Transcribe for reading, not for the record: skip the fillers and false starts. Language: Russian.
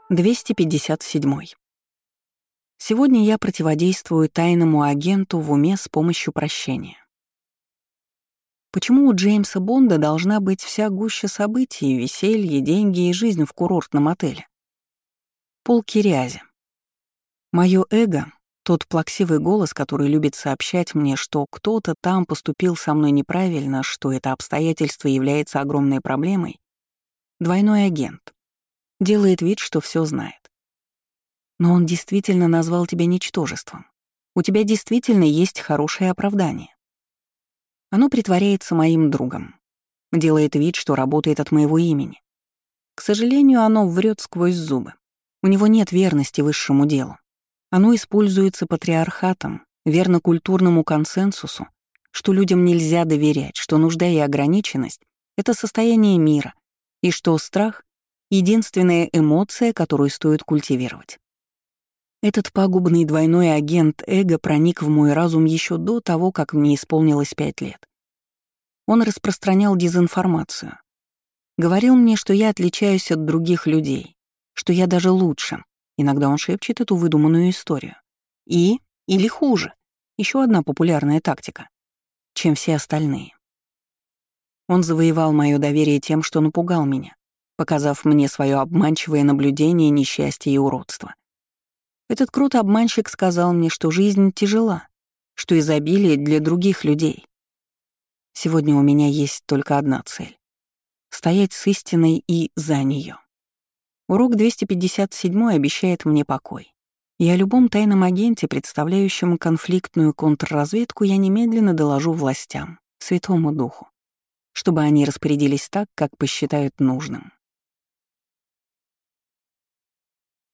257. Сегодня я противодействую тайному агенту в уме с помощью прощения. Почему у Джеймса Бонда должна быть вся гуща событий, веселье, деньги и жизнь в курортном отеле? Пол Кириази. Моё эго, тот плаксивый голос, который любит сообщать мне, что кто-то там поступил со мной неправильно, что это обстоятельство является огромной проблемой, двойной агент. Делает вид, что все знает. Но он действительно назвал тебя ничтожеством. У тебя действительно есть хорошее оправдание. Оно притворяется моим другом. Делает вид, что работает от моего имени. К сожалению, оно врет сквозь зубы. У него нет верности высшему делу. Оно используется патриархатом, верно культурному консенсусу, что людям нельзя доверять, что нужда и ограниченность — это состояние мира, и что страх — единственная эмоция, которую стоит культивировать. Этот пагубный двойной агент эго проник в мой разум еще до того, как мне исполнилось 5 лет. Он распространял дезинформацию. Говорил мне, что я отличаюсь от других людей, что я даже лучше. Иногда он шепчет эту выдуманную историю. Или хуже, еще одна популярная тактика, чем все остальные. Он завоевал мое доверие тем, что напугал меня, показав мне свое обманчивое наблюдение несчастья и уродства. Этот крутой обманщик сказал мне, что жизнь тяжела, что изобилие для других людей. Сегодня у меня есть только одна цель — стоять с истиной и за нее. Урок 257 обещает мне покой. И о любом тайном агенте, представляющем конфликтную контрразведку, я немедленно доложу властям, Святому Духу, чтобы они распорядились так, как посчитают нужным.